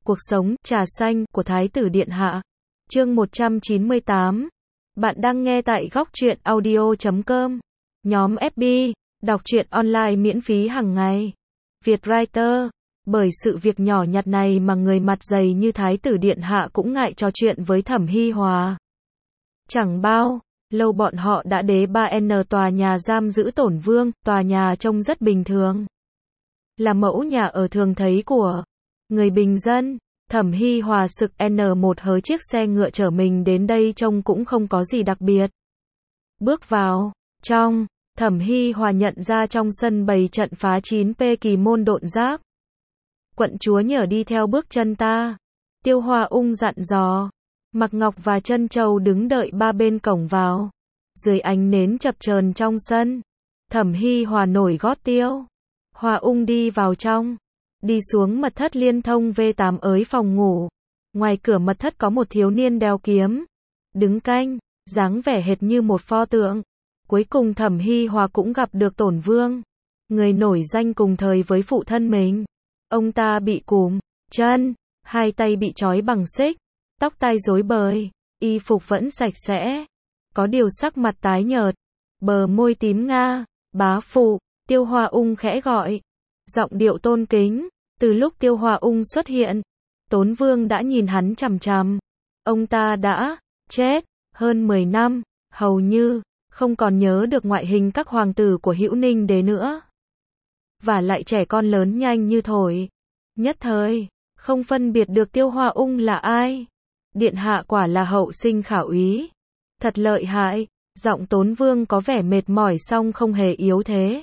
Cuộc sống, trà xanh, của Thái tử Điện Hạ. Chương 198. Bạn đang nghe tại góc truyện audio.com. Nhóm FB, đọc truyện online miễn phí hàng ngày. Vietwriter. Bởi sự việc nhỏ nhặt này mà người mặt dày như Thái tử Điện Hạ cũng ngại trò chuyện với Thẩm Hi Hòa. Chẳng bao lâu bọn họ đã đến 3N tòa nhà giam giữ Tổn Vương, tòa nhà trông rất bình thường. Là mẫu nhà ở thường thấy của người bình dân. Thẩm Hi Hòa sực N1 hớ chiếc xe ngựa chở mình đến đây trông cũng không có gì đặc biệt. Bước vào trong, Thẩm Hi Hòa nhận ra trong sân bày trận phá 9P kỳ môn độn giáp. Quận chúa nhờ đi theo bước chân ta. Tiêu Hoa Ung dặn dò. Mạc Ngọc và Trân Châu đứng đợi ba bên cổng vào. Dưới ánh nến chập chờn trong sân, Thẩm Hi Hòa nổi gót Tiêu Hoa Ung đi vào trong. Đi xuống mật thất liên thông V8 ới phòng ngủ. Ngoài cửa mật thất có một thiếu niên đeo kiếm, đứng canh, dáng vẻ hệt như một pho tượng. Cuối cùng Thẩm Hi Hòa cũng gặp được Tổn Vương, người nổi danh cùng thời với phụ thân mình. Ông ta bị cùm chân, hai tay bị trói bằng xích, tóc tai rối bời, y phục vẫn sạch sẽ, có điều sắc mặt tái nhợt, bờ môi tím nga. Bá phụ, Tiêu Hoa Ung khẽ gọi, giọng điệu tôn kính. Từ lúc Tiêu Hoa Ung xuất hiện, Tốn Vương đã nhìn hắn chằm chằm. Ông ta đã chết hơn 10 năm, hầu như không còn nhớ được ngoại hình các hoàng tử của Hữu Ninh Đế nữa. Và lại trẻ con lớn nhanh như thổi, nhất thời không phân biệt được Tiêu Hoa Ung là ai. Điện hạ quả là hậu sinh khảo úy, thật lợi hại. Giọng Tốn Vương có vẻ mệt mỏi song không hề yếu thế.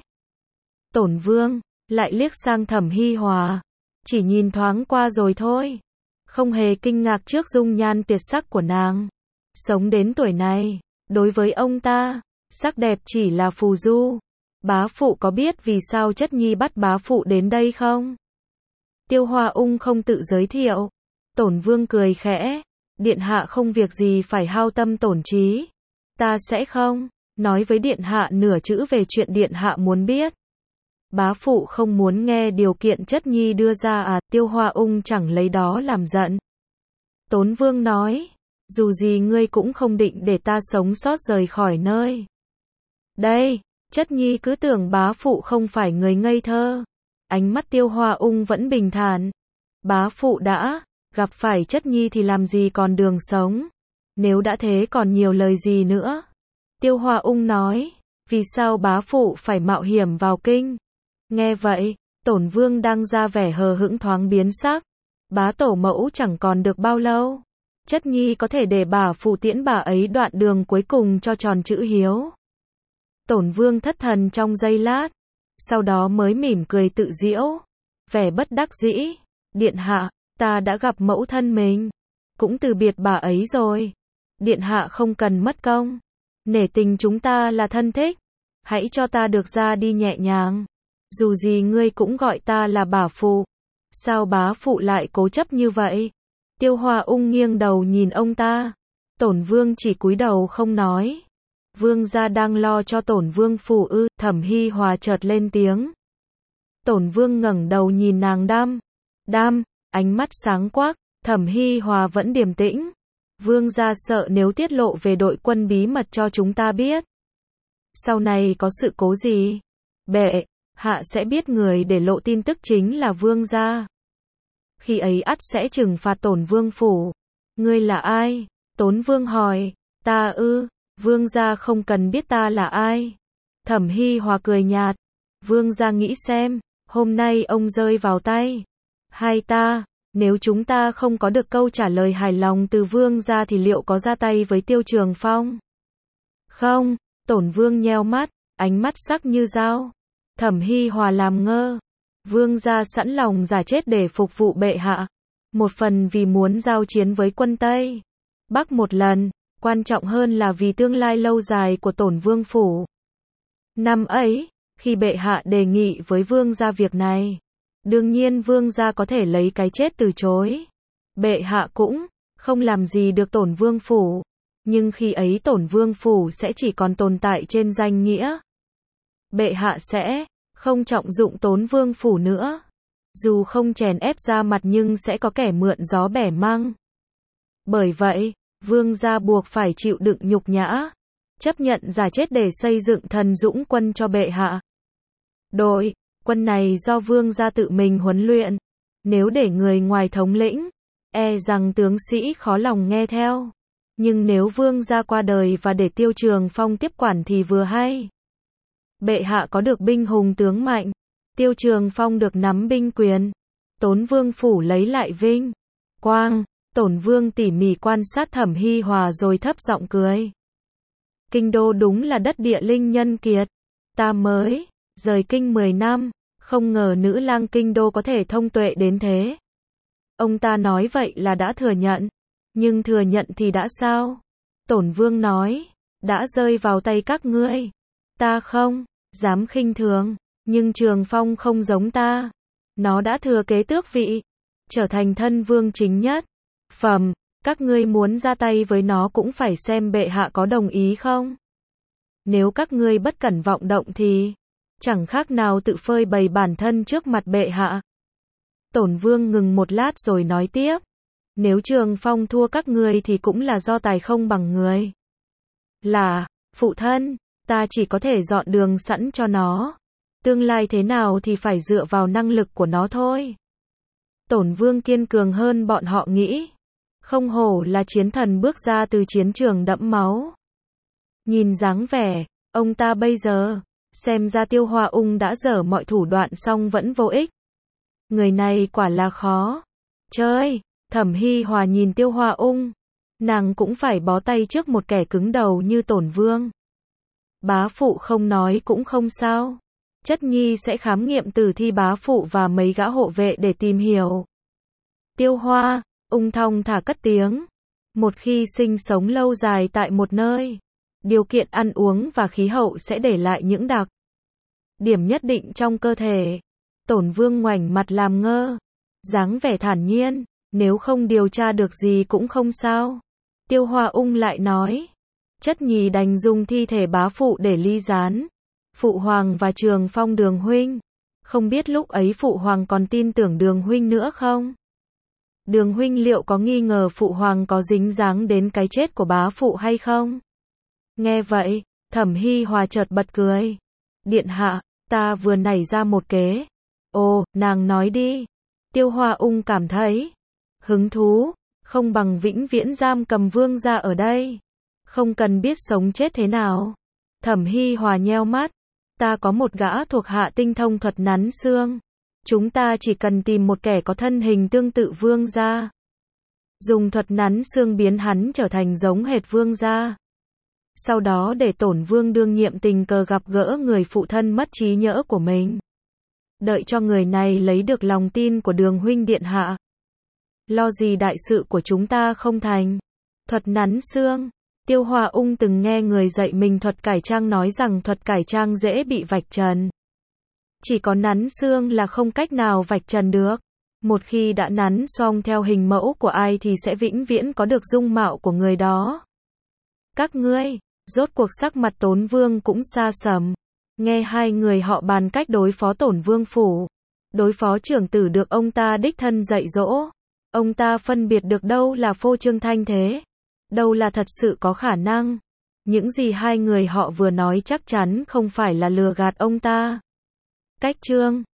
Tổn Vương lại liếc sang Thẩm Hi Hòa, chỉ nhìn thoáng qua rồi thôi, không hề kinh ngạc trước dung nhan tuyệt sắc của nàng. Sống đến tuổi này, đối với ông ta, sắc đẹp chỉ là phù du. Bá phụ có biết vì sao Chất Nhi bắt bá phụ đến đây không? Tiêu Hoa Ung không tự giới thiệu. Tổn Vương cười khẽ, điện hạ không việc gì phải hao tâm tổn trí. Ta sẽ không nói với điện hạ nửa chữ về chuyện điện hạ muốn biết. Bá phụ không muốn nghe điều kiện Chất Nhi đưa ra à? Tiêu Hoa Ung chẳng lấy đó làm giận. Tốn Vương nói, dù gì ngươi cũng không định để ta sống sót rời khỏi nơi đây. Chất Nhi cứ tưởng bá phụ không phải người ngây thơ. Ánh mắt Tiêu Hoa Ung vẫn bình thản. Bá phụ đã gặp phải Chất Nhi thì làm gì còn đường sống. Nếu đã thế còn nhiều lời gì nữa? Tiêu Hoa Ung nói, vì sao bá phụ phải mạo hiểm vào kinh? Nghe vậy, Tổn Vương đang ra vẻ hờ hững thoáng biến sắc. Bá tổ mẫu chẳng còn được bao lâu. Chất Nhi có thể để bá phụ tiễn bà ấy đoạn đường cuối cùng cho tròn chữ hiếu. Tổn Vương thất thần trong giây lát, sau đó mới mỉm cười tự giễu, vẻ bất đắc dĩ. Điện hạ, ta đã gặp mẫu thân mình, cũng từ biệt bà ấy rồi. Điện hạ không cần mất công, nể tình chúng ta là thân thích, hãy cho ta được ra đi nhẹ nhàng. Dù gì ngươi cũng gọi ta là bá phụ. Sao bá phụ lại cố chấp như vậy? Tiêu Hoa Ung nghiêng đầu nhìn ông ta. Tổn Vương chỉ cúi đầu không nói. Vương gia đang lo cho Tổn Vương phủ ư? Thẩm Hi Hòa chợt lên tiếng. Tổn Vương ngẩng đầu nhìn nàng đăm, ánh mắt sáng quắc. Thẩm Hi Hòa vẫn điềm tĩnh. Vương gia sợ nếu tiết lộ về đội quân bí mật cho chúng ta biết, sau này có sự cố gì, bệ hạ sẽ biết người để lộ tin tức chính là vương gia. Khi ấy ắt sẽ trừng phạt Tổn Vương phủ. Ngươi là ai? Tốn Vương hỏi. Ta ư? Vương gia không cần biết ta là ai. Thẩm Hi Hòa cười nhạt. Vương gia nghĩ xem, hôm nay ông rơi vào tay hai ta, nếu chúng ta không có được câu trả lời hài lòng từ vương gia thì liệu có ra tay với Tiêu Trường Phong? Không. Tổn Vương nheo mắt, ánh mắt sắc như dao. Thẩm Hi Hòa làm ngơ. Vương gia sẵn lòng giả chết để phục vụ bệ hạ, một phần vì muốn giao chiến với quân Tây Bắc một lần, quan trọng hơn là vì tương lai lâu dài của Tổn Vương phủ. Năm ấy, khi bệ hạ đề nghị với vương gia việc này, đương nhiên vương gia có thể lấy cái chết từ chối. Bệ hạ cũng không làm gì được Tổn Vương phủ, nhưng khi ấy Tổn Vương phủ sẽ chỉ còn tồn tại trên danh nghĩa. Bệ hạ sẽ không trọng dụng Tốn Vương phủ nữa. Dù không chèn ép ra mặt nhưng sẽ có kẻ mượn gió bẻ măng. Bởi vậy, vương gia buộc phải chịu đựng nhục nhã, chấp nhận giả chết để xây dựng thần dũng quân cho bệ hạ. Đội quân này do vương gia tự mình huấn luyện. Nếu để người ngoài thống lĩnh, e rằng tướng sĩ khó lòng nghe theo. Nhưng nếu vương gia qua đời và để Tiêu Trường Phong tiếp quản thì vừa hay. Bệ hạ có được binh hùng tướng mạnh, Tiêu Trường Phong được nắm binh quyền. Tốn Vương phủ lấy lại vinh quang. Tổn Vương tỉ mỉ quan sát Thẩm Hi Hòa rồi thấp giọng cười. Kinh đô đúng là đất địa linh nhân kiệt. Ta mới rời kinh 10 năm, không ngờ nữ lang kinh đô có thể thông tuệ đến thế. Ông ta nói vậy là đã thừa nhận. Nhưng thừa nhận thì đã sao? Tổn Vương nói, đã rơi vào tay các ngươi. Ta không dám khinh thường, nhưng Trường Phong không giống ta. Nó đã thừa kế tước vị, trở thành thân vương chính nhất. Phẩm, các ngươi muốn ra tay với nó cũng phải xem bệ hạ có đồng ý không. Nếu các ngươi bất cẩn vọng động thì chẳng khác nào tự phơi bày bản thân trước mặt bệ hạ. Tổn Vương ngừng một lát rồi nói tiếp. Nếu Trường Phong thua các ngươi thì cũng là do tài không bằng người. Là, phụ thân, ta chỉ có thể dọn đường sẵn cho nó. Tương lai thế nào thì phải dựa vào năng lực của nó thôi. Tổn Vương kiên cường hơn bọn họ nghĩ. Không hổ là chiến thần bước ra từ chiến trường đẫm máu. Nhìn dáng vẻ, ông ta bây giờ, xem ra Tiêu Hoa Ung đã dở mọi thủ đoạn xong vẫn vô ích. Người này quả là khó chơi. Thẩm Hi Hòa nhìn Tiêu Hoa Ung. Nàng cũng phải bó tay trước một kẻ cứng đầu như Tổn Vương. Bá phụ không nói cũng không sao. Chất nhi sẽ khám nghiệm tử thi bá phụ và mấy gã hộ vệ để tìm hiểu. Tiêu Hoa Ung thong thả cất tiếng. Một khi sinh sống lâu dài tại một nơi, điều kiện ăn uống và khí hậu sẽ để lại những đặc điểm nhất định trong cơ thể. Tổn Vương ngoảnh mặt làm ngơ, dáng vẻ thản nhiên. Nếu không điều tra được gì cũng không sao. Tiêu Hoa Ung lại nói. Chất nhì đành dùng thi thể bá phụ để ly gián. Phụ hoàng và Trường Phong Đường huynh. Không biết lúc ấy phụ hoàng còn tin tưởng Đường huynh nữa không? Đường huynh liệu có nghi ngờ phụ hoàng có dính dáng đến cái chết của bá phụ hay không? Nghe vậy, Thẩm Hi Hòa chợt bật cười. Điện hạ, ta vừa nảy ra một kế. Ồ, nàng nói đi. Tiêu Hoa Ung cảm thấy hứng thú, không bằng vĩnh viễn giam cầm vương gia ở đây. Không cần biết sống chết thế nào. Thẩm Hi Hòa nheo mắt. Ta có một gã thuộc hạ tinh thông thuật nắn xương. Chúng ta chỉ cần tìm một kẻ có thân hình tương tự vương gia. Dùng thuật nắn xương biến hắn trở thành giống hệt vương gia. Sau đó để Tổn Vương đương nhiệm tình cờ gặp gỡ người phụ thân mất trí nhớ của mình. Đợi cho người này lấy được lòng tin của Đường huynh điện hạ. Lo gì đại sự của chúng ta không thành. Thuật nắn xương. Tiêu Hoa Ung từng nghe người dạy mình thuật cải trang nói rằng thuật cải trang dễ bị vạch trần. Chỉ có nắn xương là không cách nào vạch trần được. Một khi đã nắn xong theo hình mẫu của ai thì sẽ vĩnh viễn có được dung mạo của người đó. Các ngươi, rốt cuộc sắc mặt Tốn Vương cũng xa sầm. Nghe hai người họ bàn cách đối phó Tổn Vương phủ. Đối phó trưởng tử được ông ta đích thân dạy dỗ. Ông ta phân biệt được đâu là phô trương thanh thế, đâu là thật sự có khả năng. Những gì hai người họ vừa nói chắc chắn không phải là lừa gạt ông ta. Cách chương